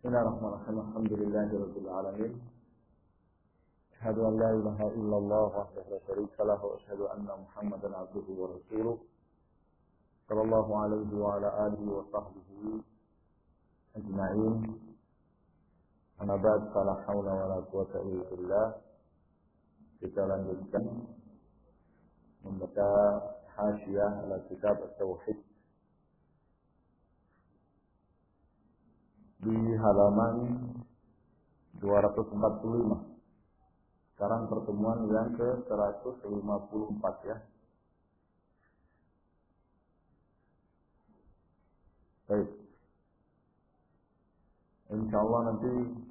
Bismillahirrahmanirrahim. Alhamdulillahirabbil alamin. Asyhadu an la ilaha illallah wahdahu la syarika lahu wa asyhadu anna Muhammadan abduhu wa rasuluh. Sallallahu alaihi wa ala alihi wa sahbihi ajma'in. Amma ba'd, fala haula wa la quwwata illa billah. Kita lanjutkan membaca hasyiah ala kitab at-tauhid di halaman 245. Sekarang pertemuan yang ke-154 ya. Baik. Insyaallah nanti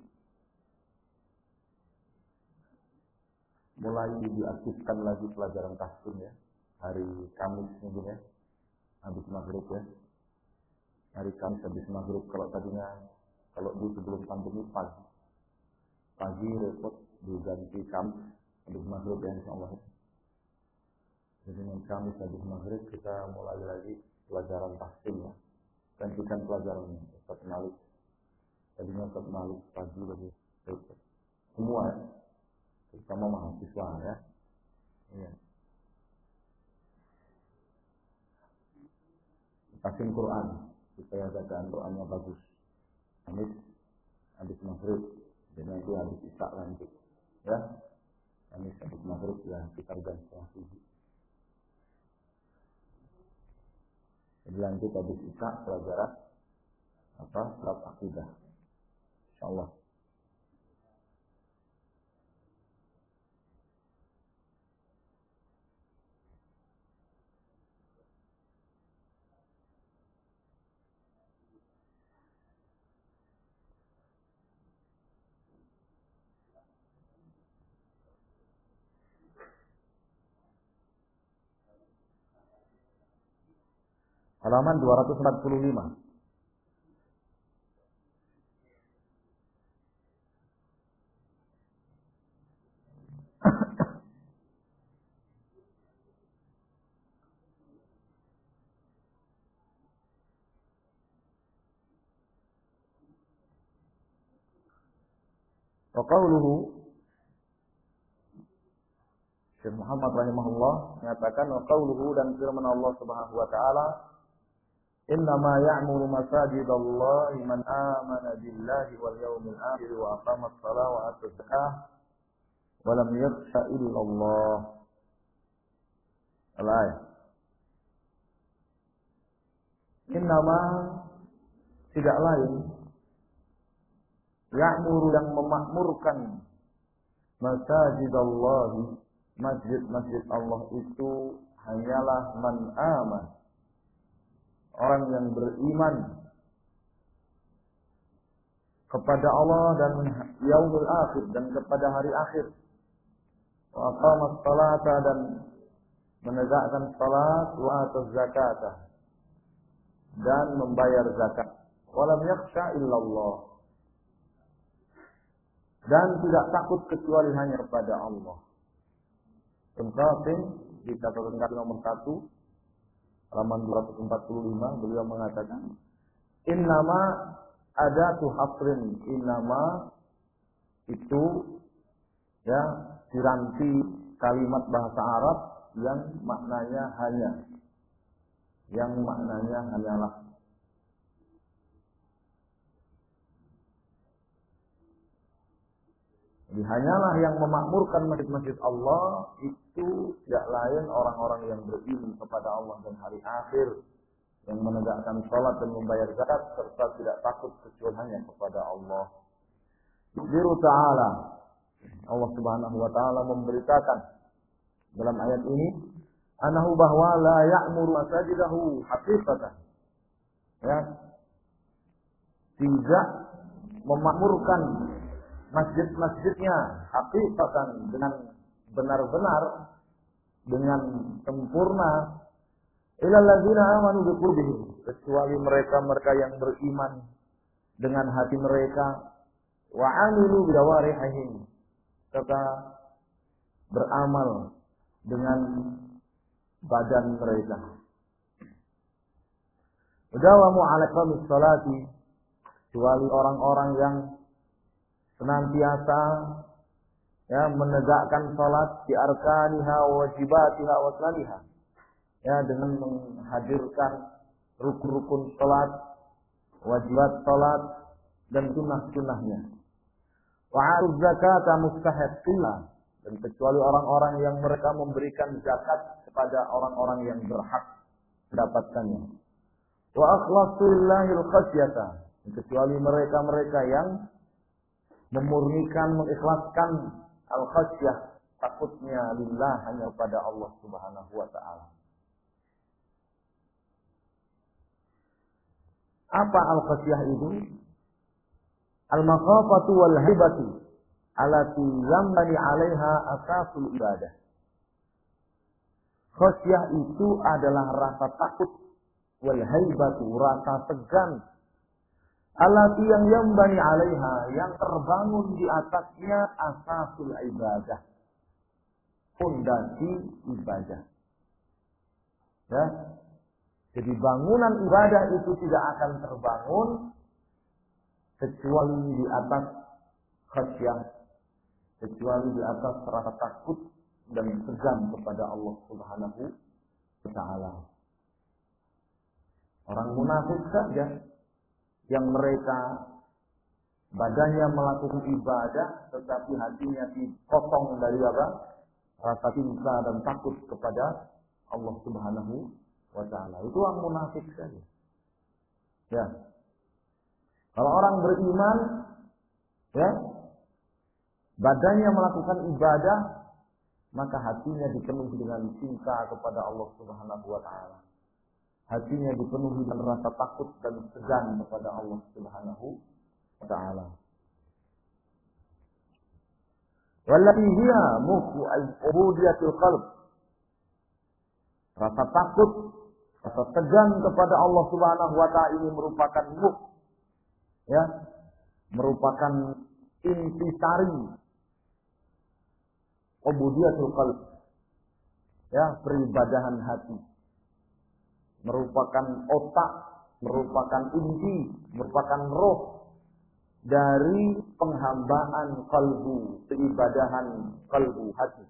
mulai diaktifkan lagi pelajaran tahsin ya. Hari Kamis mungkin ya. Habis maghrib ya. Hari Kamis habis maghrib. Kalau dulu sebelum pandemi pagi repot diganti Kamis habis maghrib ya insyaallah. Jadi Kamis habis maghrib kita mulai lagi pelajaran tahsin ya. Gantikan pelajarannya Ustaz Malik. Tadinya Ustaz Malik pagi lebih repot. Semua ya. Terutama mahasiswa ya. Iya. Tahsin Quran supaya bacaan Qurannya bagus. Kamis habis maghrib. Jadi nanti habis isya lanjut ya. Kamis habis maghrib ya sekitar jam 6:30. Jadi lanjut habis isya pelajaran bab akidah. Insyaallah. Halaman 245. Wa qawluhu Syekh Muhammad rahimahullah mengatakan wa qawluhu dan firman Allah Subhanahu wa taala innama ya'muru masajidallahi man amana billahi wal yawmil akhir wa aqama as-salata wa ata az-zakah wa lam yakhsha illa Allah. Al-ayat. Innama tidak lain ya'muru yang memakmurkan masajidallahi masjid-masjid Allah itu hanyalah man aman, orang yang beriman kepada Allah dan yaumul akhir dan kepada hari akhir. Wa aqamas salata dan menegakkan salat, wa ataz zakata dan membayar zakat. Wa lam yakhsha illallah dan tidak takut kecuali hanya kepada Allah. Qasim di catatan kaki nomor 1 halaman 245 beliau mengatakan innama adatu hasrin, innama itu ya piranti kalimat bahasa Arab yang maknanya hanya, yang maknanya hanyalah. Jadi hanyalah yang memakmurkan masjid-masjid Allah itu tidak lain orang-orang yang beriman kepada Allah dan hari akhir, yang menegakkan salat dan membayar zakat serta tidak takut kecuali hanya kepada Allah. Yukhbiru ta'ala, Allah Subhanahu wa taala memberitakan dalam ayat ini annahu bahwa la ya'muru masajidahu haqiqatan. Ya. Tidak memakmurkan masjid-masjidnya haqiqatan dengan benar-benar, dengan sempurna, ilal ladzina amanu biqulubihim, kecuali mereka-mereka yang beriman dengan hati mereka, wa amilu bijawarihim, serta beramal dengan badan mereka. Dawamu ala qamis salati kecuali orang-orang yang senantiasa menegakkan salat di arkaniha wa wajibatiha wa sunaniha, dengan menghadirkan rukun-rukun salat, wajibat salat dan sunnah-sunnahnya. Wa a'tu zakata mustahiqillah, dan kecuali orang-orang yang mereka memberikan zakat kepada orang-orang yang berhak mendapatkannya. Wa akhlasu lillahil khasyata, kecuali mereka-mereka yang memurnikan, mengikhlaskan al-khasyah, takutnya lillah, hanya kepada Allah Subhanahu wa taala. Apa al-khasyah itu? Al-makhafatu wal hibatu allati yambani 'alaiha asasul ibadah. Khasyah itu adalah rasa takut, wal haibatu, rasa segan, allati yang yambani 'alaiha, yang terbangun di atasnya asasul ibadah, fondasi ibadah. Ya. Jadi bangunan ibadah itu tidak akan terbangun kecuali di atas khasyah, kecuali di atas rasa takut dan segan kepada Allah Subhanahu wa taala. Orang munafik saja yang mereka badannya melakukan ibadah tetapi hatinya kosong dari apa? Rasa cinta dan takut kepada Allah Subhanahu wa taala. Itu orang munafik saja. Ya. Kalau orang beriman, badannya melakukan ibadah, maka hatinya dipenuhi dengan cinta kepada Allah Subhanahu wa taala. Hatinya dipenuhi dengan rasa takut dan segan kepada Allah Subhanahu wa taala. Wallati hiya mukhu al-ubudiyatul qalb. Rasa takut, rasa segan kepada Allah Subhanahu wa taala ini merupakan merupakan intisari ubudiyatul qalb, peribadahan hati, merupakan otak, merupakan inti, merupakan roh dari penghambaan kalbu, peribadahan kalbu, hati.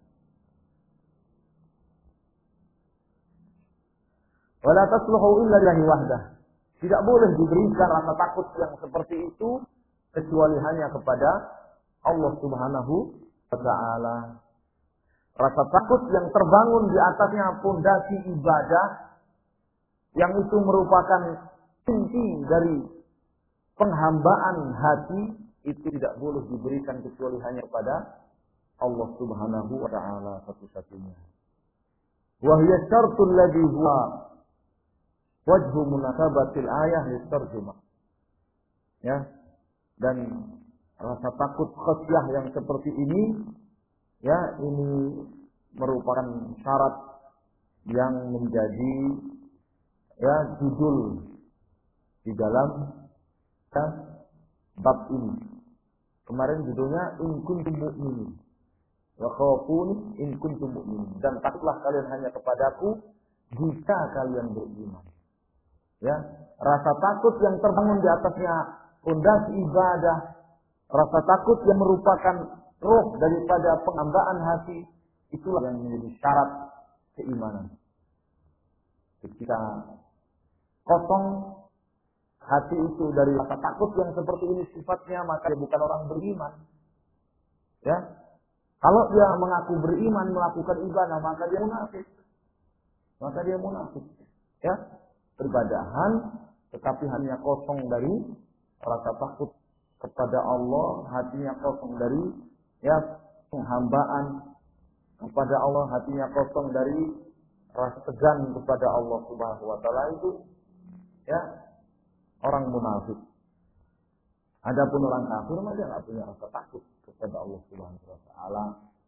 Wala tasluhu illa lillahi wahdah. Tidak boleh diberikan rasa takut yang seperti itu kecuali hanya kepada Allah Subhanahu wa taala. Rasa takut yang terbangun di atasnya fondasi ibadah, yang itu merupakan inti dari penghambaan hati, itu tidak boleh diberikan kecuali hanya kepada Allah Subhanahu wa taala satu-satunya. Wa hiya syartul ladzi huwa wajhu munasabatil ayah litarjumah. Dan rasa takut khasyah yang seperti ini, ini merupakan syarat yang menjadi judul di dalam bab ini. Kemarin judulnya in kuntum mu'minin wa khafuni in kuntum mu'minin, dan takutlah kalian hanya kepadaku jika kalian beriman. Rasa takut yang terbangun di atasnya fondasi ibadah, rasa takut yang merupakan roh daripada penghambaan hati, itulah yang menjadi syarat keimanan. Ketika kosong hati itu dari rasa takut yang seperti ini sifatnya, maka dia bukan orang beriman. Kalau dia mengaku beriman, melakukan ibadah, maka dia munafik. Berbadahan tetapi hanya kosong dari rasa takut kepada Allah, hatinya kosong dari penghambaan kepada Allah, hatinya kosong dari rasa segan kepada Allah Subhanahu wa taala, itu orang munafik. Adapun orang kafir mah dia enggak punya rasa takut kepada Allah Subhanahu wa taala.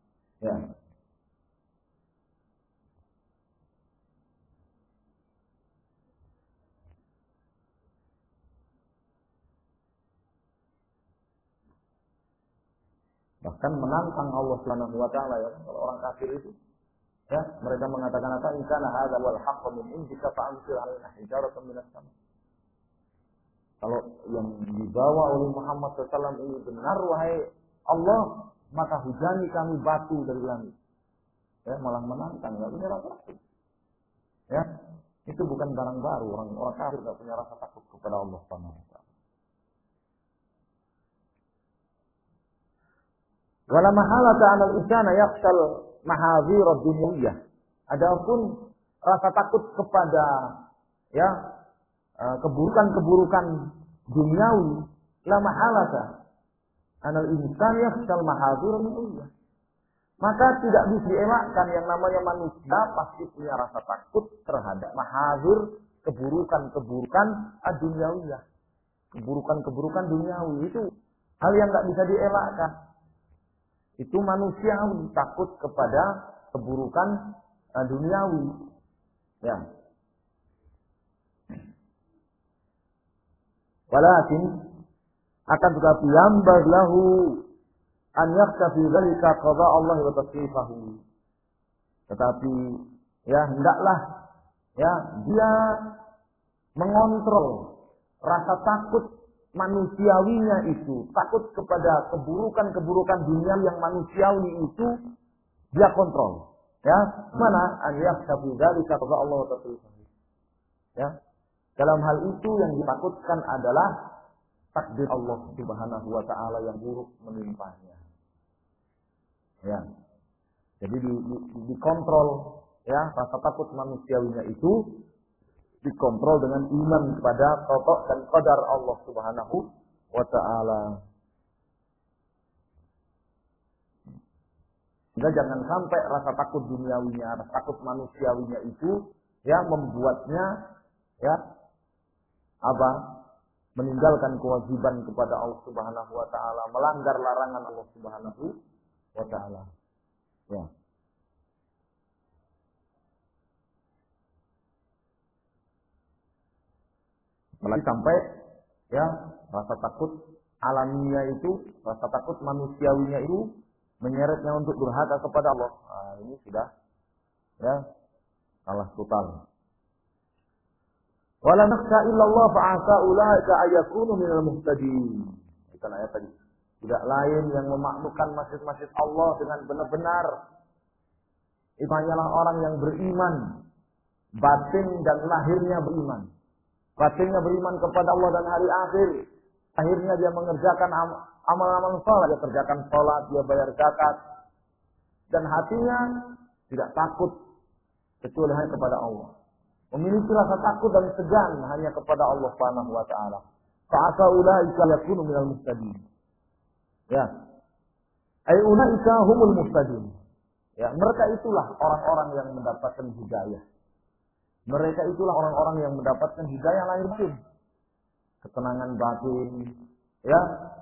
Bahkan menantang Allah Subhanahu wa taala, kalau orang kafir itu mereka mengatakan apa? In kana hadzal wal haqqu min indika fa'amtir 'alaina hijaratan minas sama. Kalau yang dibawa oleh Muhammad SAW ini benar, wahai Allah, maka hujani kami batu dari langit. Ya, malah menantang, nggak punya rasa takut. Ya, itu bukan barang baru. Orang kafir nggak punya rasa takut kepada Allah Subhanahu wa taala. Wala mahalata 'ala al-insana yaqtal mahadhir ad-dunyawiyah. Adapun rasa takut kepada ya keburukan-keburukan duniawi, la mahalata 'ala al-insana yaqtal mahadhir ad-dunyawiyah. Maka tidak bisa dielakkan yang namanya manusia pasti punya rasa takut terhadap mahadzir, keburukan-keburukan ad-dunyawiyah. Keburukan-keburukan duniawi itu hal yang nggak bisa dielakkan. Itu manusiawi, takut kepada keburukan duniawi. Ya. Walakin akan tetapi yambag lahu an yaktafi dzalika qada Allah wa tasrifahu. Tetapi ya hendaklah ya dia mengontrol rasa takut manusiawinya itu, takut kepada keburukan-keburukan dunia yang manusiawi itu dia kontrol. Ya, mana an yaktafi dzalika qada Allah wa tasrifahu. Ya. Dalam hal itu yang ditakutkan adalah takdir Allah Subhanahu wa taala yang buruk menimpanya. Ya. Jadi dikontrol ya rasa takut manusiawinya itu dikontrol dengan iman kepada qada dan qadar Allah Subhanahu wa taala. Sehingga jangan sampai rasa takut duniawinya, rasa takut manusiawinya itu ya membuatnya ya meninggalkan kewajiban kepada Allah Subhanahu wa taala, melanggar larangan Allah Subhanahu wa taala. Ya. Apalagi sampai ya rasa takut alamiah itu, rasa takut manusiawinya itu menyeretnya untuk durhaka kepada Allah. Nah, ini sudah ya salah total. Wala nakhsha illallah fa'asa ulaika ayakunu minal muhtadin. Itu ayat tadi. Tidak lain yang memakmurkan masjid-masjid Allah dengan benar-benar itu hanyalah orang yang beriman, batin dan lahirnya beriman. Batinnya beriman kepada Allah dan hari akhir. Akhirnya dia mengerjakan amal-amal salat, dia kerjakan salat, dia bayar zakat. Dan hatinya tidak takut kecuali hanya kepada Allah. Memiliki rasa takut dan segan hanya kepada Allah Subhanahu wa taala. Fa'asa ulaika yakunu minal muhtadin. Ya. Ai ulaika humul muhtadin. Ya, mereka itulah orang-orang yang mendapatkan hidayah. Mereka itulah orang-orang yang mendapatkan hidayah lahir batin. Ketenangan batin, ya.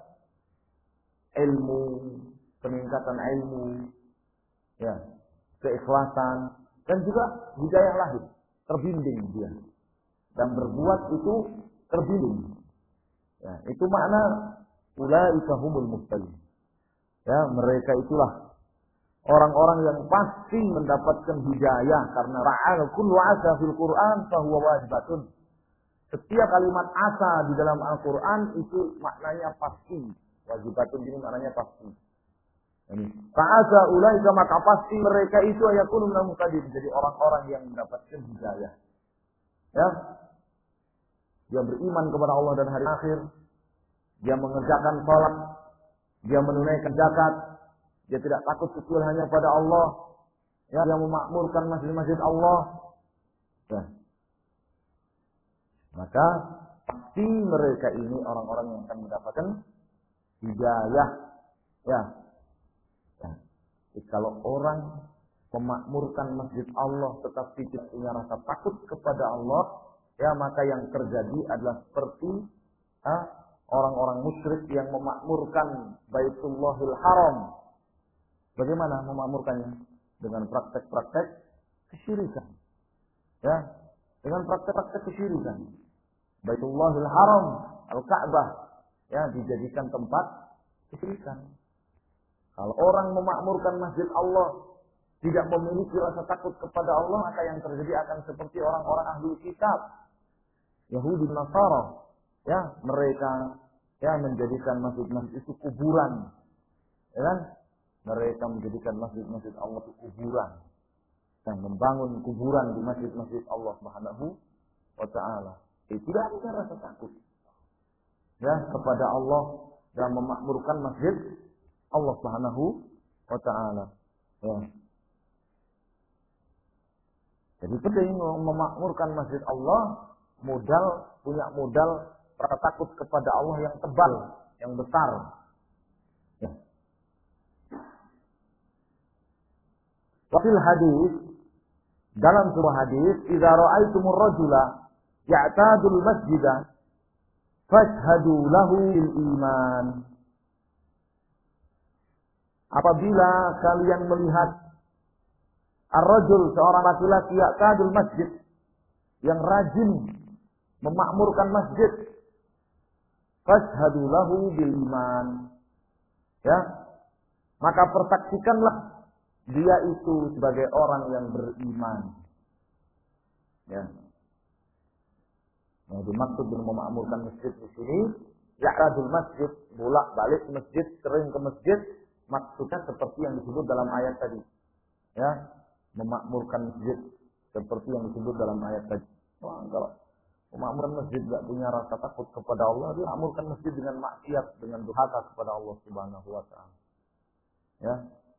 Ilmu, peningkatan ilmu, ya. Keikhlasan dan juga hidayah lahir. Terbimbing dia. Dan berbuat itu terbimbing. Ya, itu makna ulaika humul muhtadin. Ya, mereka itulah orang-orang yang pasti mendapatkan hidayah karena ra'al kullu asa fil Qur'an fa huwa wajibatun. Setiap kalimat asa di dalam Al-Qur'an itu maknanya pasti. Wajibatun ini maknanya pasti. Ini fa'asa ulaika maka pasti mereka itu ayakunu minal muhtadin, jadi orang-orang yang mendapatkan hidayah. Ya. Dia beriman kepada Allah dan hari akhir. Dia mengerjakan salat, dia menunaikan zakat, dia tidak takut kecuali hanya pada Allah. Ya, dia memakmurkan masjid-masjid Allah. Ya. Maka pasti mereka ini orang-orang yang akan mendapatkan hidayah. Ya. Ya. Jadi kalau orang memakmurkan masjid Allah tetapi tidak punya rasa takut kepada Allah, ya maka yang terjadi adalah seperti orang-orang musyrik yang memakmurkan Baitullahil Haram. Bagaimana memakmurkannya? Dengan praktek-praktek kesyirikan. Ya, dengan praktek-praktek kesyirikan. Baitullahil Haram, Al-Ka'bah, ya dijadikan tempat kesyirikan. Kalau orang memakmurkan masjid Allah tidak memiliki rasa takut kepada Allah, maka yang terjadi akan seperti orang-orang ahli kitab, Yahudi, Nasara. ya mereka ya menjadikan masjid-masjid itu kuburan, ya kan? Mereka menjadikan masjid-masjid Allah itu kuburan dan membangun kuburan di masjid-masjid Allah Subhanahu wa taala. Tidak ada rasa takut ya kepada Allah dan memakmurkan masjid Allah Subhanahu wa taala. Ya. Jadi penting memakmurkan masjid Allah, punya modal rasa takut kepada Allah yang tebal, yang besar. Ya. Wafil hadis, dalam sebuah hadis, "Idza ra'aitumur rajula ya'tadul masjidah fashhadu lahu bil iman." Apabila kalian melihat ar-rajul, seorang laki-laki ya'tadul masjid, yang rajin memakmurkan masjid, fashhadu lahu bil iman. Ya. Maka persaksikanlah dia itu sebagai orang yang beriman. Ya. Nah, dimaksud dengan memakmurkan masjid di sini, ya'radul masjid, bolak-balik masjid, sering ke masjid, maksudnya seperti yang disebut dalam ayat tadi. Ya, memakmurkan masjid seperti yang disebut dalam ayat tadi. Wah, kalau memakmurkan masjid tidak punya rasa takut kepada Allah, dia memakmurkan masjid dengan maksiat, dengan durhaka kepada Allah Subhanahu wa taala. Ya.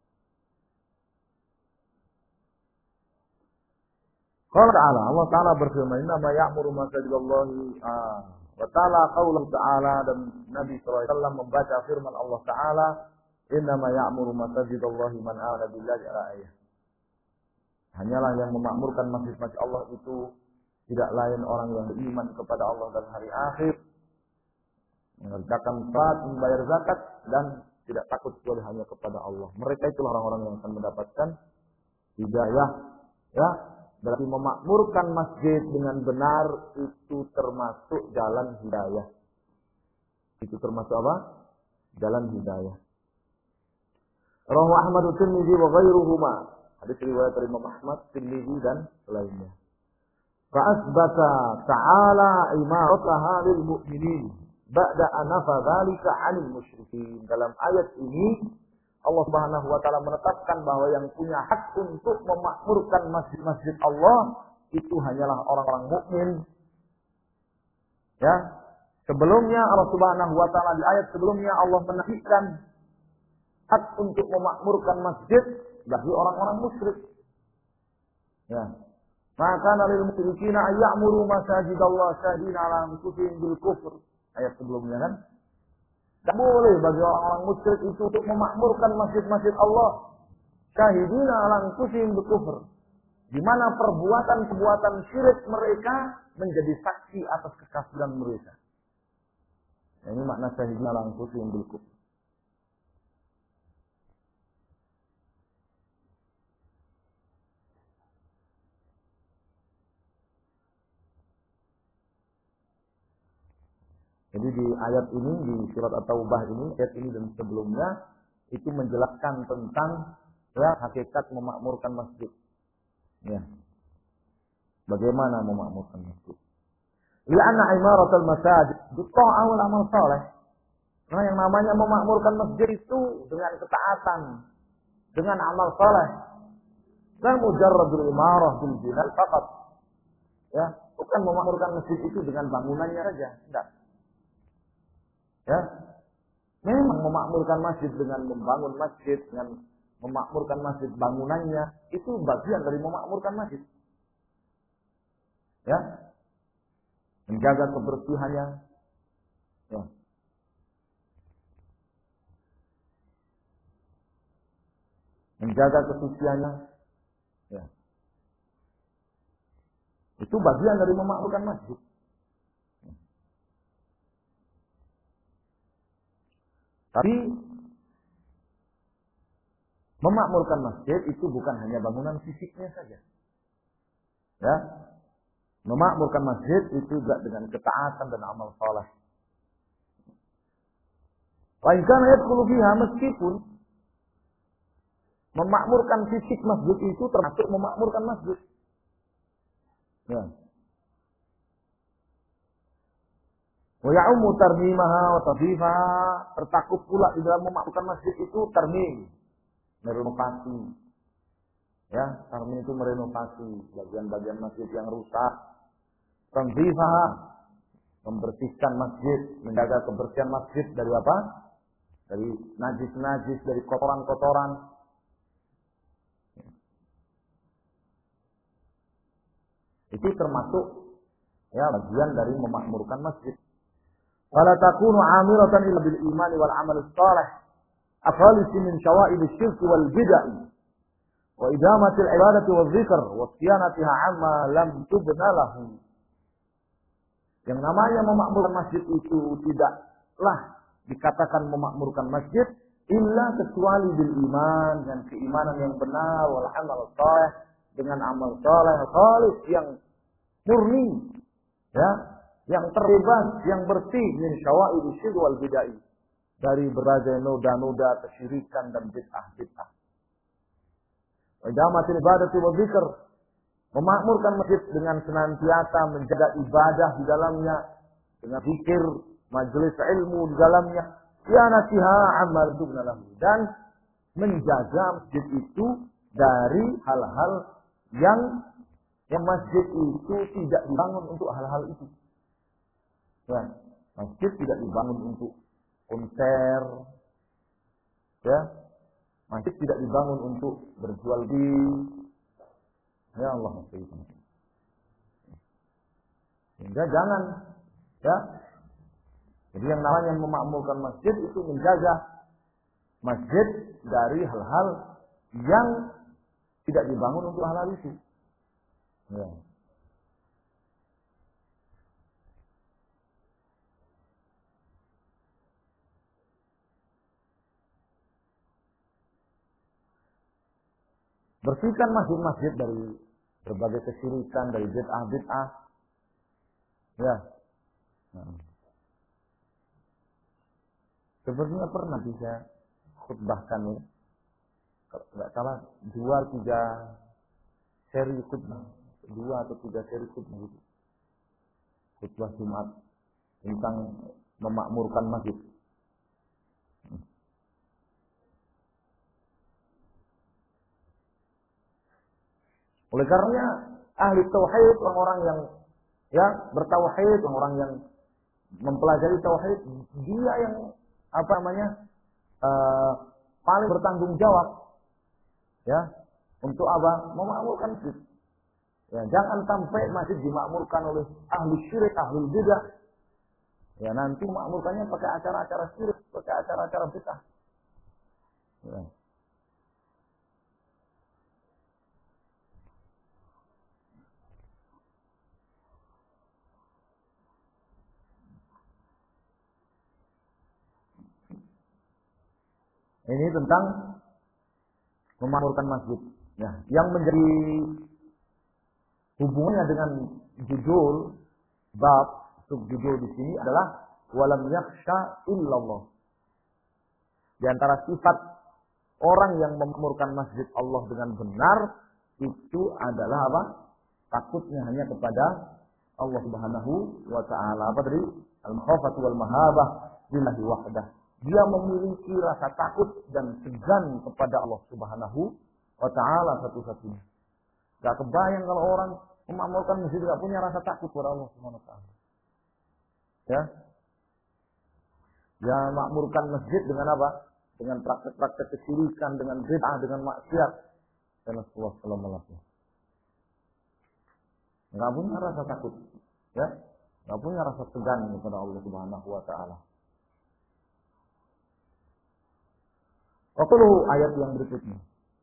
Qala ta'ala, Allah Ta'ala berfirman, "Innama ya'muru masajidallahi" wa ta'ala qauluhu ta'ala, dan Nabi sallallahu alaihi wasallam membaca firman Allah Ta'ala, "Innama ya'muru masajidallahi man amana billahi" ayat. Hanyalah yang memakmurkan masjid-masjid Allah itu tidak lain orang yang beriman kepada Allah dan hari akhir, mengerjakan salat, membayar zakat, dan tidak takut kecuali hanya kepada Allah. Mereka itulah orang-orang yang akan mendapatkan hidayah. Ya, berarti memakmurkan masjid dengan benar itu termasuk jalan hidayah. Itu termasuk apa? Jalan hidayah. Rawahu Ahmad wa Tirmidzi wa ghairuhuma. Hadis riwayat dari Imam Ahmad, Tirmidzi dan lainnya. Fa asbata ta'ala imarataha lil mu'minin ba'da an nafa dzalika 'anil musyrikin. Dalam ayat ini Allah Subhanahu wa taala menetapkan bahwa yang punya hak untuk memakmurkan masjid-masjid Allah itu hanyalah orang-orang mukmin. Ya. Sebelumnya Allah Subhanahu wa taala di ayat sebelumnya Allah menafikan hak untuk memakmurkan masjid bagi orang-orang musyrik. Ya. Maka lil musyrikina ay ya'muru masajidallah syahidina 'ala anfusihim bil kufr. Ayat sebelumnya kan? Tidak boleh bagi orang-orang musyrik itu untuk memakmurkan masjid-masjid Allah syahidina 'ala anfusihim bil kufr. Di mana perbuatan-perbuatan syirik mereka menjadi saksi atas kekafiran mereka. Ini makna syahidina 'ala anfusihim bil kufr. Jadi di ayat ini, di surat At-Taubah ini, ayat ini dan sebelumnya, itu menjelaskan tentang ya hakikat memakmurkan masjid. Ya. Bagaimana memakmurkan masjid? Li'anna imaratul masajid bitta'ah wal amal saleh. Karena yang namanya memakmurkan masjid itu dengan ketaatan, dengan amal saleh. Dan mujarradul imarah bil binal faqat. Ya, bukan memakmurkan masjid itu dengan bangunannya saja, tidak. Ya, memang memakmurkan masjid dengan membangun masjid, dengan memakmurkan masjid bangunannya, itu bagian dari memakmurkan masjid. Ya, menjaga kebersihannya, ya. Menjaga kesuciannya, ya. Itu bagian dari memakmurkan masjid. Tapi memakmurkan masjid itu bukan hanya bangunan fisiknya saja. Ya. Memakmurkan masjid itu juga dengan ketaatan dan amal saleh. Wa in kana yadkhulu fiha, meskipun memakmurkan fisik masjid itu termasuk memakmurkan masjid. Ya. Wa ya'ummu tarmimaha wa tadhifaha, tertakut pula di dalam memakmurkan masjid itu tarmim, merenovasi. Ya, tarmim itu merenovasi bagian-bagian masjid yang rusak. Tadhifaha, membersihkan masjid, menjaga kebersihan masjid dari apa? Dari najis-najis, dari kotoran-kotoran. Itu termasuk ya bagian dari memakmurkan masjid. Fala takunu 'amiratan illa bil iman wal 'amal shalih, akhalis min syawa'ib asy-syirk wal bid'ah, wa idamati al-ibadati wal dzikr wa siyanatiha 'amma lam tubna lahu. Yang namanya memakmurkan masjid itu tidaklah dikatakan memakmurkan masjid illa kecuali bil iman, dengan keimanan yang benar, wal 'amal shalih, dengan amal saleh khalis yang murni, ya, yang terbebas, yang bersih min syawa'ib syirk wal bid'ah, dari berbagai noda-noda kesyirikan dan bid'ah-bid'ah. Wa idamatil ibadati wa dzikr, memakmurkan masjid dengan senantiasa menjaga ibadah di dalamnya, dengan zikir, majelis ilmu di dalamnya, yanatiha amal dubnalahu, dan menjaga masjid itu dari hal-hal yang masjid itu tidak dibangun untuk hal-hal itu. Ya, masjid tidak dibangun untuk konser, ya, masjid tidak dibangun untuk berjual beli. Ya Allah, sehingga jangan, ya. Jadi yang namanya memakmurkan masjid itu menjaga masjid dari hal-hal yang tidak dibangun untuk hal-hal itu. Ya. Bersihkan masjid-masjid dari berbagai kesyirikan, dari bid'ah-bid'ah. Ya. Nah. Sebenarnya pernah bisa khutbahkan ya. Kalau nggak salah 2-3 seri khutbah, 2 atau 3 seri khutbah gitu. Khutbah Jumat tentang memakmurkan masjid. Oleh karenanya ahli tauhid, orang-orang yang ya bertauhid, orang yang mempelajari tauhid, dia yang apa namanya paling bertanggung jawab ya untuk apa? Memakmurkan masjid. Ya, jangan sampai masjid dimakmurkan oleh ahli syirik, ahli bid'ah. Ya, nanti memakmurkannya pakai acara-acara syirik, pakai acara-acara bid'ah. Ya. Ini tentang memakmurkan masjid. Ya, yang menjadi hubungannya dengan judul bab subjudul di sini adalah walam yakhsha illallah. Di antara sifat orang yang memakmurkan masjid Allah dengan benar itu adalah apa? Takutnya hanya kepada Allah Subhanahu wa taala. Apa tadi? Al-makhafatu wal mahabah lillahi wahdah. Dia memiliki rasa takut dan segan kepada Allah Subhanahu wa taala satu-satunya. Gak kebayang kalau orang memakmurkan masjid gak punya rasa takut kepada Allah Subhanahu wa taala. Ya. Ya, makmurkan masjid dengan apa? Dengan praktek-praktek kesyirikan, dengan bid'ah, dengan maksiat. Dan Rasulullah sallallahu alaihi wasallam. Enggak punya rasa takut, ya. Enggak punya rasa segan kepada Allah Subhanahu wa taala. Waktu ayat yang berikutnya.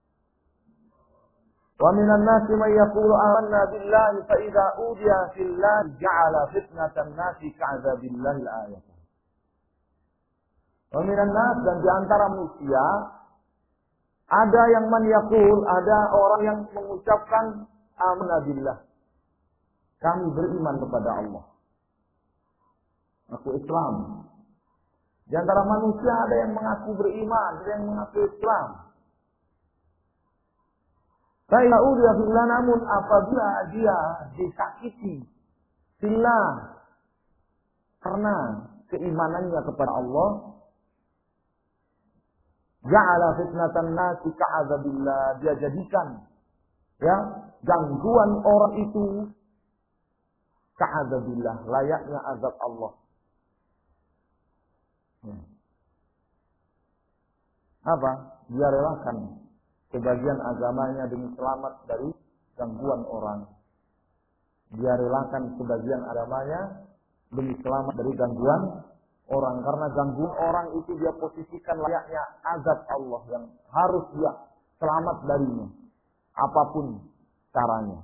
Wa minan nasi may yaqulu amanna billahi fa idza udiya fillahi ja'ala fitnatan nasi ka'adzabillahi al-ayat. Wa minan nas, dan di antara manusia ada yang man yaqul, ada orang yang mengucapkan amanna billah. Kami beriman kepada Allah. Aku Islam. Di antara manusia ada yang mengaku beriman, ada yang mengaku Islam. Saya udah bilang, namun apabila dia disakiti, billah, karena keimanannya kepada Allah, ja'ala fitnatan nasi ka'adzabillah, dia jadikan ya gangguan orang itu ka'adzabillah, layaknya azab Allah. Apa? Dia relakan sebagian agamanya demi selamat dari gangguan orang. Dia relakan sebagian agamanya demi selamat dari gangguan orang. Karena gangguan orang itu dia posisikan layaknya azab Allah yang harus dia selamat darinya, apapun caranya.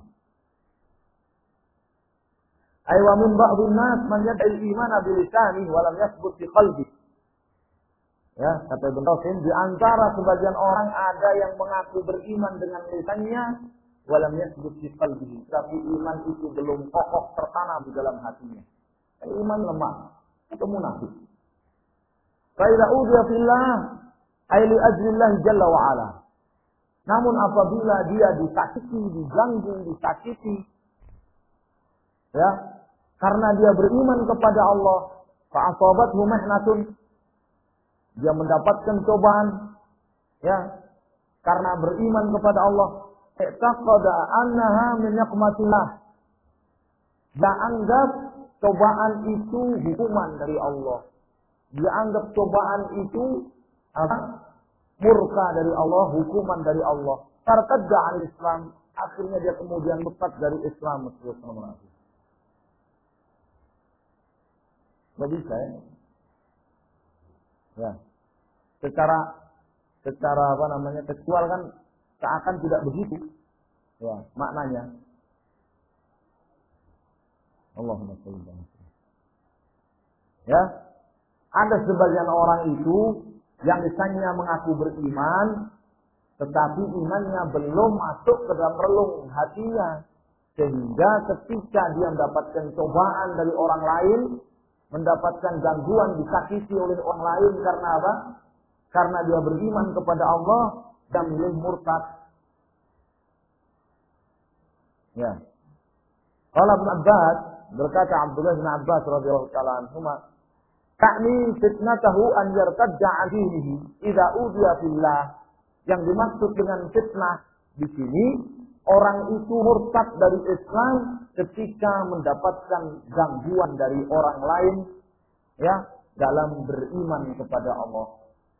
Aywa min ba'dhin nas man yad'i al-iman bi lisanihi wa lam yathbut fi qalbihi. Ya, kata Ibnu Qasim, di antara sebagian orang ada yang mengaku beriman dengan lisannya, walam yathbut fi qalbihi, tapi iman itu belum kokoh tertanam di dalam hatinya. Iman lemah, itu munafik. Fa idza udiya fillah ay li ajlillah jalla wa ala. Namun apabila dia disakiti, diganggu, disakiti, ya, karena dia beriman kepada Allah, fa asabathu mihnatun, dia mendapatkan cobaan, ya, karena beriman kepada Allah, i'taqada annaha min ni'matillah. Dia anggap cobaan itu hukuman dari Allah. Dia anggap cobaan itu murka dari Allah, hukuman dari Allah. Tartadda al-Islam, akhirnya dia kemudian murtad dari Islam. Tidak bisa ya. Ya, secara apa namanya tekstual kan seakan tidak begitu, ya maknanya. Allahumma sholli ala Muhammad. Ya, ada sebagian orang itu yang misalnya mengaku beriman, tetapi imannya belum masuk ke dalam relung hatinya, sehingga ketika dia mendapatkan cobaan dari orang lain, mendapatkan gangguan, disakiti oleh orang lain karena apa? Karena dia beriman kepada Allah dan milih murtad. Ya. Qala Ibnu Abbas, berkata Abdullah bin Abbas radhiyallahu ta'ala anhuma, ta'ni fitnatahu an yartadda 'an dinihi idza udiya fillah. Yang dimaksud dengan fitnah di sini, orang itu murtad dari Islam ketika mendapatkan gangguan dari orang lain, ya, dalam beriman kepada Allah.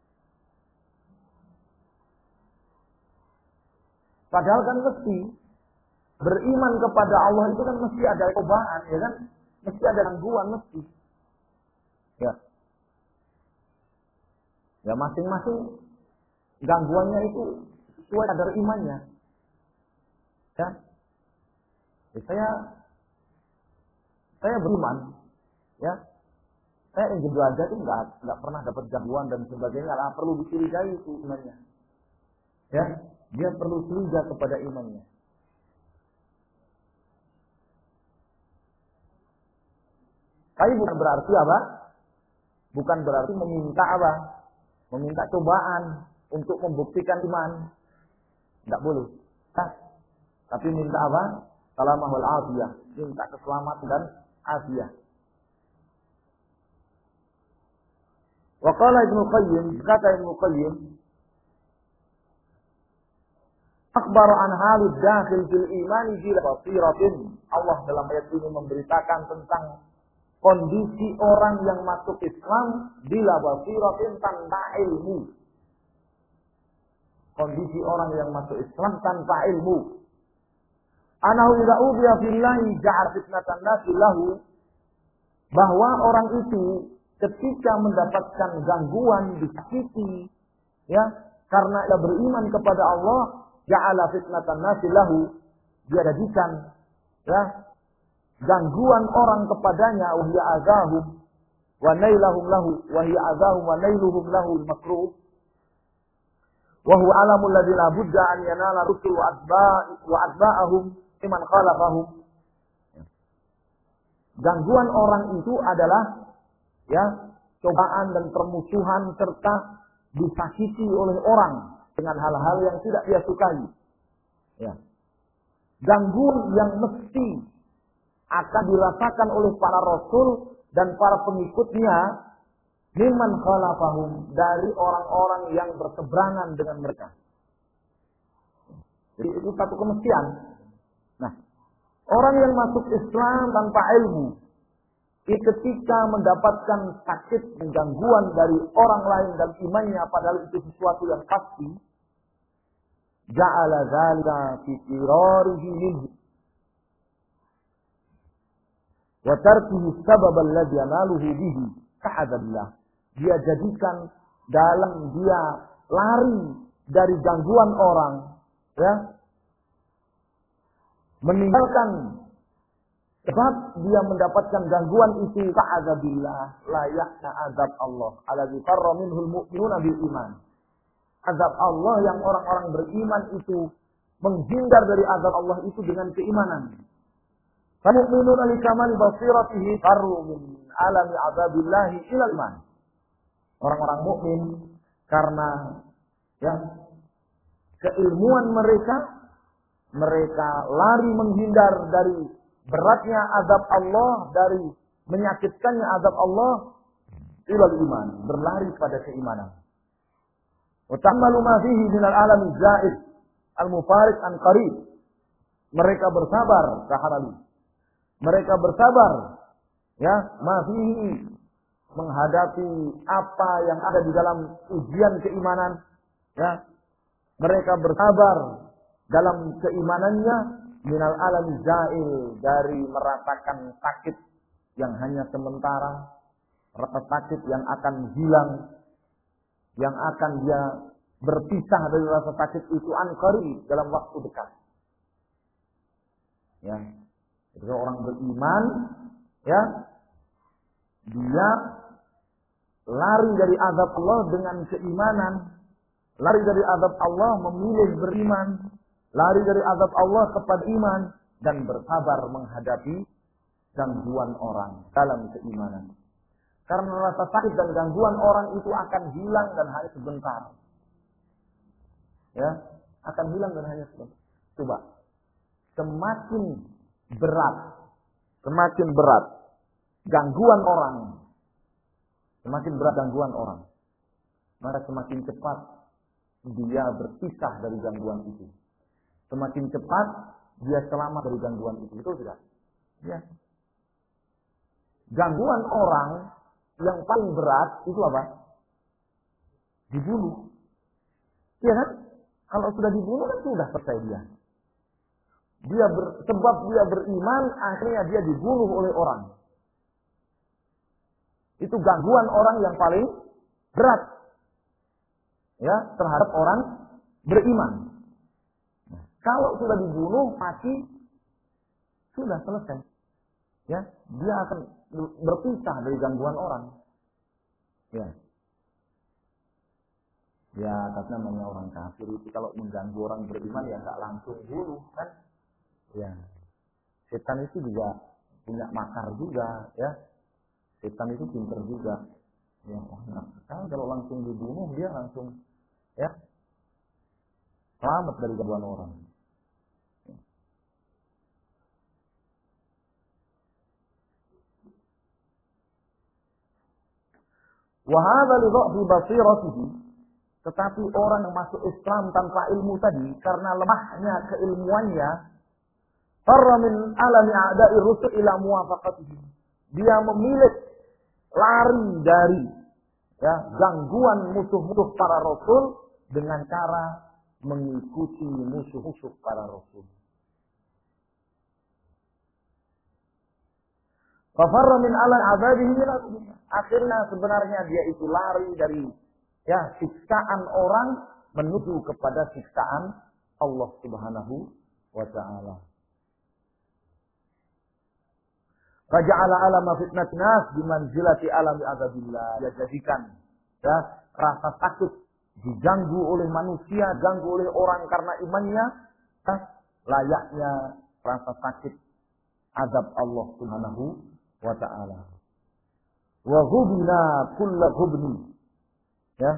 Padahal kan mesti beriman kepada Allah itu kan mesti ada cobaan, ya kan? Mesti ada gangguan, mesti. Ya. Ya masing-masing gangguannya itu sesuai kadar imannya. Ya. Saya beriman, ya. Saya ingin belajar itu nggak pernah dapat gangguan dan sebagainya. Lah perlu dicurigai itu imannya. Ya, dia perlu curiga kepada imannya. Tapi bukan berarti apa? Bukan berarti meminta apa? Meminta cobaan untuk membuktikan iman. Tidak boleh. Nah, tapi minta apa? Salamah wal afiyah. Minta keselamatan dan afiyah. Wa qala Ibnu Qayyim, kata Ibnu Qayyim, akbar an halid dakhil fil imani bila basiratin. Allah dalam ayat ini memberitakan tentang kondisi orang yang masuk Islam bila basiratin, tanpa ilmu. Kondisi orang yang masuk Islam tanpa ilmu. Anahu idza ubiya fillahi ja'al fitnatan nasi lahu, bahwa orang itu ketika mendapatkan gangguan, disakiti, ya, karena dia beriman kepada Allah, ja'ala fitnatan nasi lahu, dia jadikan, ya, gangguan orang kepadanya, wa hiya azahum wa nailahum lahu, wa hiya azahum wa nailuhum lahu al-makruh, wa huwa alamul ladzi la budda an yanala rusul wa atba'ahum liman khalafahum. Gangguan orang itu adalah, ya, cobaan dan permusuhan serta disakiti oleh orang dengan hal-hal yang tidak dia sukai. Ya. Gangguan yang mesti akan dirasakan oleh para rasul dan para pengikutnya mimman khalafahum, dari orang-orang yang berseberangan dengan mereka. Jadi itu satu kemestian. Nah, orang yang masuk Islam tanpa ilmu, ketika mendapatkan sakit dan gangguan dari orang lain dan imannya padahal itu sesuatu yang pasti, ja'ala dzalika fi qirarihi minhu wa tarkihi sabab alladhi yanaluhu bihi ka'adabillah. Dia jadikan dalam dia lari dari gangguan orang, ya, meninggalkan sebab dia mendapatkan gangguan itu, ka'adabillah, layaknya azab Allah alladzi farra minhul mu'minuna bil iman. Azab Allah yang orang-orang beriman itu menghindar dari azab Allah itu dengan keimanan. Al-mu'minuna li kamali basiratihi farru min alami azabillahi ila iman. Orang-orang mukmin karena ya keilmuan mereka lari menghindar dari beratnya azab Allah, dari menyakitkannya azab Allah ila iman, berlari pada keimanan. Wa ta'ammalu ma fihi min al-alami zaid al-mufariq an qarib. Mereka bersabar, sahabat. Mereka bersabar, ya, masih menghadapi apa yang ada di dalam ujian keimanan, ya. Mereka bersabar dalam keimanannya minal alami zail, dari merasakan sakit yang hanya sementara, rasa sakit yang akan hilang, yang akan dia berpisah dari rasa sakit itu an-qarib, dalam waktu dekat. Ya. Jadi orang beriman, ya, dia lari dari azab Allah dengan keimanan, lari dari azab Allah memilih beriman, lari dari azab Allah kepada iman, dan bersabar menghadapi gangguan orang dalam keimanan. Karena rasa sakit dan gangguan orang itu akan hilang dan hanya sebentar. Ya, akan hilang dan hanya sebentar. Coba, semakin berat gangguan orang, semakin berat gangguan orang, maka semakin cepat dia berpisah dari gangguan itu. Semakin cepat dia selamat dari gangguan itu. Betul tidak? Ya. Gangguan orang yang paling berat itu apa? Dibunuh. Iya kan? Kalau sudah dibunuh kan sudah selesai dia. Sebab dia beriman, akhirnya dia dibunuh oleh orang. Itu gangguan orang yang paling berat, ya, terhadap orang beriman. Kalau sudah dibunuh, mati, sudah selesai. Ya, dia akan berpisah dari gangguan orang. Ya. Ya, karena namanya orang kafir itu kalau mengganggu orang beriman ya nggak langsung bunuh kan? Ya. Setan itu juga punya makar juga, ya. Setan itu pintar juga. Ya, kalau langsung dibunuh dia langsung, ya, selamat dari gangguan orang. Wahada li dha'fi basiratihi, tetapi orang yang masuk Islam tanpa ilmu tadi karena lemahnya keilmuannya, farra min alami a'da'i rusul ila muwafaqatihi. Dia memilih lari dari, ya, gangguan musuh-musuh para rasul dengan cara mengikuti musuh-musuh para rasul. Fafarra min ala azabihi, akhirnya sebenarnya dia itu lari dari, ya, siksaan orang menuju kepada siksaan Allah Subhanahu wa ta'ala. Faja'ala alama fitnat nas bimanzilati alami azabillah. Dia jadikan, ya, rasa takut diganggu oleh manusia, diganggu oleh orang karena imannya, ya, layaknya rasa sakit azab Allah Subhanahu wa ta'ala. Wa ghubina kulla ghubni, ya,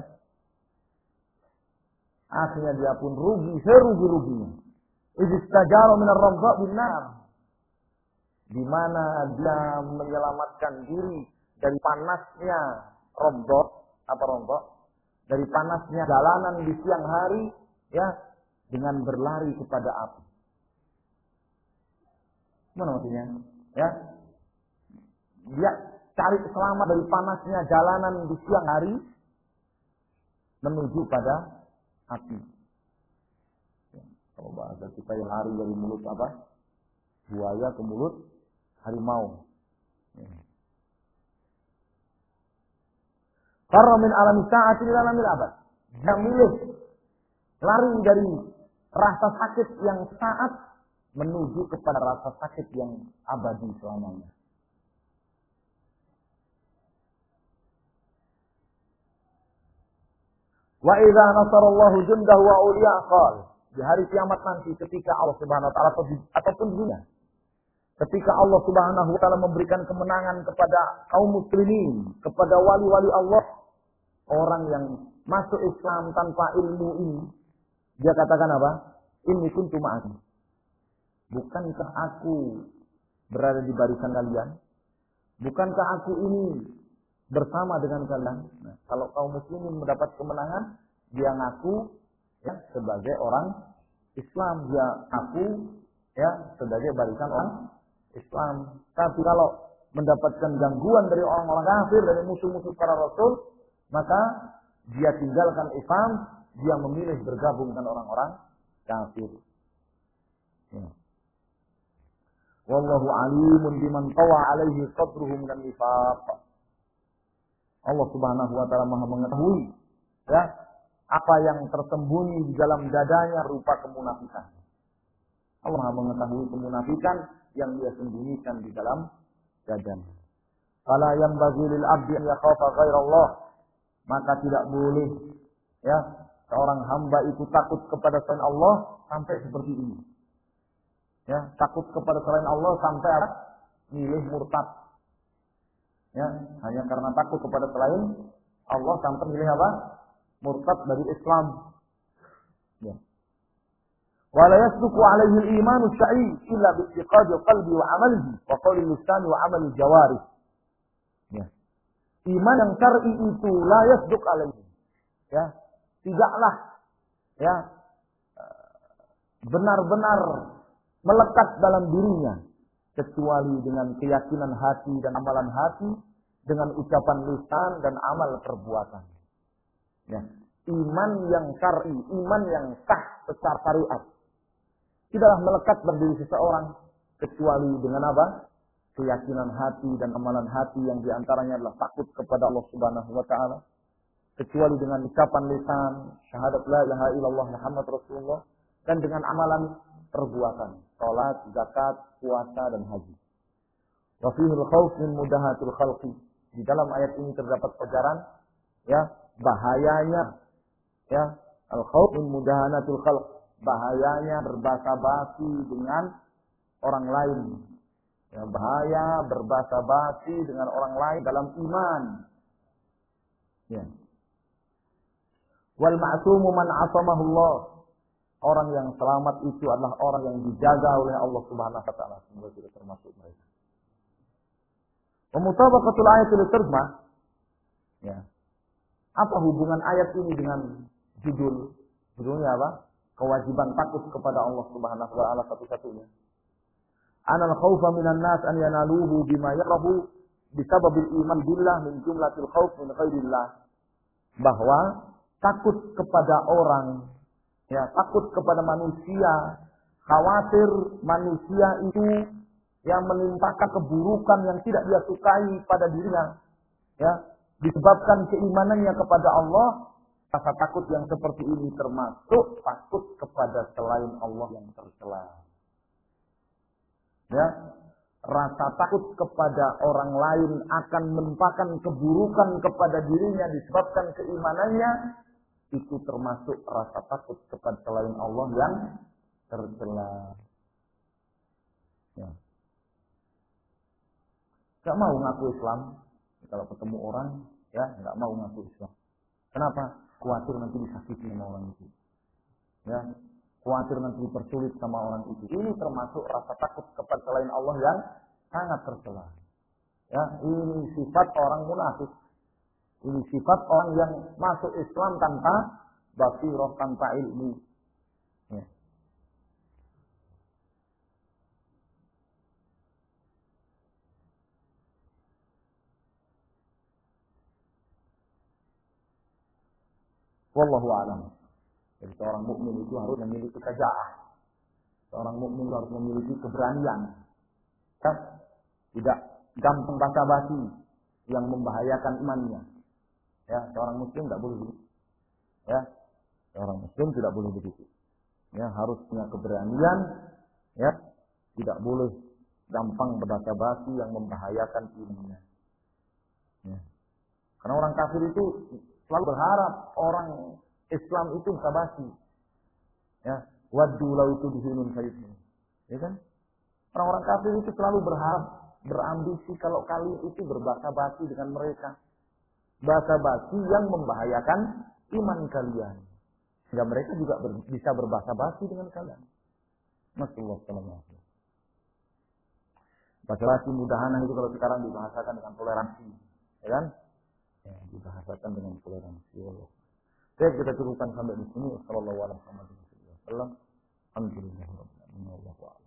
akhirnya dia pun rugi serugi-ruginya. Idistajara minar ramza bin nar, di mana dia menyelamatkan diri dari panasnya rombok, dari panasnya jalanan di siang hari, ya, dengan berlari kepada api. Mana maksudnya? Ya, dia cari selamat dari panasnya jalanan di siang hari menuju pada api. Ya, kalau bahasa kita yang lari dari mulut apa? Buaya ke mulut harimau. Ya. Farra min alami sa'ati ila alamil abad. Dia milih lari dari rasa sakit yang saat menuju kepada rasa sakit yang abadi selamanya. Wa idza nasarallahu jundahu wa uliya qala, di hari kiamat nanti ketika Allah Subhanahu wa taala ataupun dunia, ketika Allah Subhanahu wa taala memberikan kemenangan kepada kaum muslimin, kepada wali-wali Allah, orang yang masuk Islam tanpa ilmu ini, dia katakan apa? Inni kuntu ma'akum. Bukankah aku berada di barisan kalian? Bukankah aku ini bersama dengan kalian? Nah, kalau kaum muslimin mendapat kemenangan, dia ngaku ya sebagai orang Islam, dia ngaku ya sebagai barisan orang Islam. Tapi kalau mendapatkan gangguan dari orang-orang kafir, dari musuh-musuh para rasul, maka dia tinggalkan Islam, dia memilih bergabung dengan orang-orang kafir. Ya. Wallahu alimun biman tawa alaihi qadruhu minan nifaq. Allah Subhanahu wa taala Maha mengetahui ya apa yang tersembunyi di dalam dadanya berupa kemunafikan. Allah Maha mengetahui kemunafikan yang dia sembunyikan di dalam dadanya. Fala yanbaghi lil 'abdi an yakhafa ghairallah. Maka tidak boleh ya seorang hamba itu takut kepada selain Allah sampai seperti ini. Ya, takut kepada selain Allah sampai apa? Milih murtad. Ya, hanya karena takut kepada selain Allah sampai milih apa? Murtad dari Islam. Ya. Wa la yasduqu 'alaihi al-iman asy-syai' illa bi i'tiqadi qalbi wa 'amalihi wa qawli lisan wa 'amali jawarih. Ya. Iman yang syar'i itu la yasduq 'alaihi. Ya, tidaklah ya benar-benar melekat dalam dirinya kecuali dengan keyakinan hati dan amalan hati, dengan ucapan lisan dan amal perbuatan. Ya, iman yang syar'i, iman yang sah secara syariat tidaklah melekat pada diri seseorang kecuali dengan apa? Keyakinan hati dan amalan hati yang diantaranya adalah takut kepada Allah Subhanahu wa taala, kecuali dengan ucapan lisan syahadat la ilaha illallah Muhammad Rasulullah, dan dengan amalan perbuatan, salat, zakat, puasa dan haji. Wa fihi al-khauf min mudahatil khalqi. Di dalam ayat ini terdapat pelajaran ya bahayanya ya al-khauf min mudahanatil khalq, bahayanya berbasa-basi dengan orang lain. Ya, bahaya berbasa-basi dengan orang lain dalam iman. Ya. Wal ma'sumu man 'asamahu Allah. Orang yang selamat itu adalah orang yang dijaga oleh Allah Subhanahu wa taala. Semoga kita termasuk mereka. Mutabaqatul ayatil terjemah. Ya. Apa hubungan ayat ini dengan judul? Judulnya apa? Kewajiban takut kepada Allah Subhanahu wa taala satu-satunya. Anal khaufa minan nas an yanaluhu bima yarahu bisababil iman billah min jumlatil khauf min ghairillah. Bahwa takut kepada orang, ya, takut kepada manusia, khawatir manusia itu yang menimpakan keburukan yang tidak dia sukai pada dirinya, ya, disebabkan keimanannya kepada Allah. Rasa takut yang seperti ini termasuk takut kepada selain Allah yang tercela. Ya, rasa takut kepada orang lain akan menimpakan keburukan kepada dirinya disebabkan keimanannya, itu termasuk rasa takut kepada selain Allah yang tercela. Ya. Gak mau ngaku Islam, kalau ketemu orang, ya gak mau ngaku Islam. Kenapa? Khawatir nanti disakiti sama orang itu. Ya, khawatir nanti dipersulit sama orang itu. Ini termasuk rasa takut kepada selain Allah yang sangat tercela. Ya, ini sifat orang munafik. Ini sifat orang yang masuk Islam tanpa basirah, tanpa ilmu. Ya. Wallahu a'lam. Jadi seorang mukmin itu harus memiliki kejaah. Seorang mukmin harus memiliki keberanian. Kan? Tidak gampang basa-basi yang membahayakan imannya. Ya, seorang muslim tidak boleh begitu. Ya, seorang muslim tidak boleh begitu. Ya, harus punya keberanian. Ya, tidak boleh gampang berbasa-basi yang membahayakan imannya. Ya. Karena orang kafir itu selalu berharap orang Islam itu basa-basi. Ya, waddu law tudhinun fayudhin. Ya kan? Orang-orang kafir itu selalu berharap, berambisi kalau kalian itu berbasa-basi dengan mereka. Basa-basi yang membahayakan iman kalian. Sehingga mereka juga bisa berbasa-basi dengan kalian. Masyaallah sallallahu alaihi wasallam. Basa-basi mudahan itu kalau sekarang dibahasakan dengan toleransi. Ya kan? Ya, dibahasakan dengan toleransi. Baik, kita cukupkan sampai di sini. Sallallahu alaihi wasallam. Alhamdulillah.